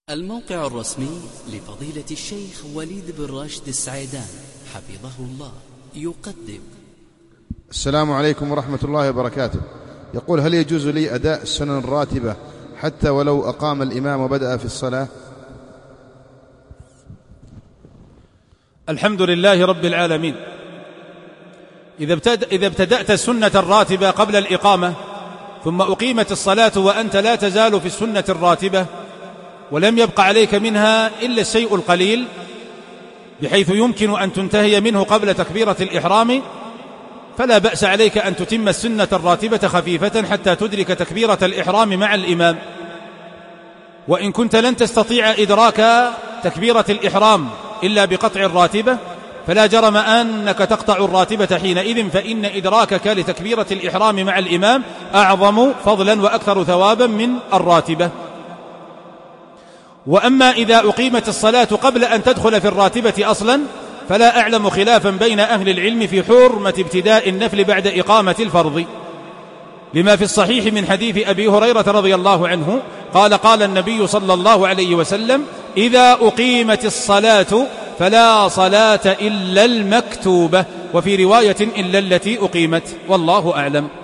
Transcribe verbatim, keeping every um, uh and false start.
الموقع الرسمي لفضيلة الشيخ وليد بن راشد السعيدان حفظه الله يقدم. السلام عليكم ورحمة الله وبركاته. يقول: هل يجوز لي أداء السنن الراتبة حتى ولو أقام الإمام وبدأ في الصلاة؟ الحمد لله رب العالمين. إذا إذا ابتدأت السنة الراتبة قبل الإقامة ثم أقيمت الصلاة وأنت لا تزال في السنة الراتبة ولم يبق عليك منها إلا الشيء القليل بحيث يمكن أن تنتهي منه قبل تكبيرة الإحرام، فلا بأس عليك أن تتم السنة الراتبة خفيفة حتى تدرك تكبيرة الإحرام مع الإمام. وإن كنت لن تستطيع إدراك تكبيرة الإحرام إلا بقطع الراتبة فلا جرم أنك تقطع الراتبة حينئذ، فإن إدراكك لتكبيرة الإحرام مع الإمام أعظم فضلا وأكثر ثوابا من الراتبة. وأما إذا أقيمت الصلاة قبل أن تدخل في الراتبة أصلا فلا أعلم خلافا بين أهل العلم في حرمة ابتداء النفل بعد إقامة الفرض، لما في الصحيح من حديث أبي هريرة رضي الله عنه قال: قال النبي صلى الله عليه وسلم: إذا أقيمت الصلاة فلا صلاة إلا المكتوبة، وفي رواية إلا التي أقيمت، والله أعلم.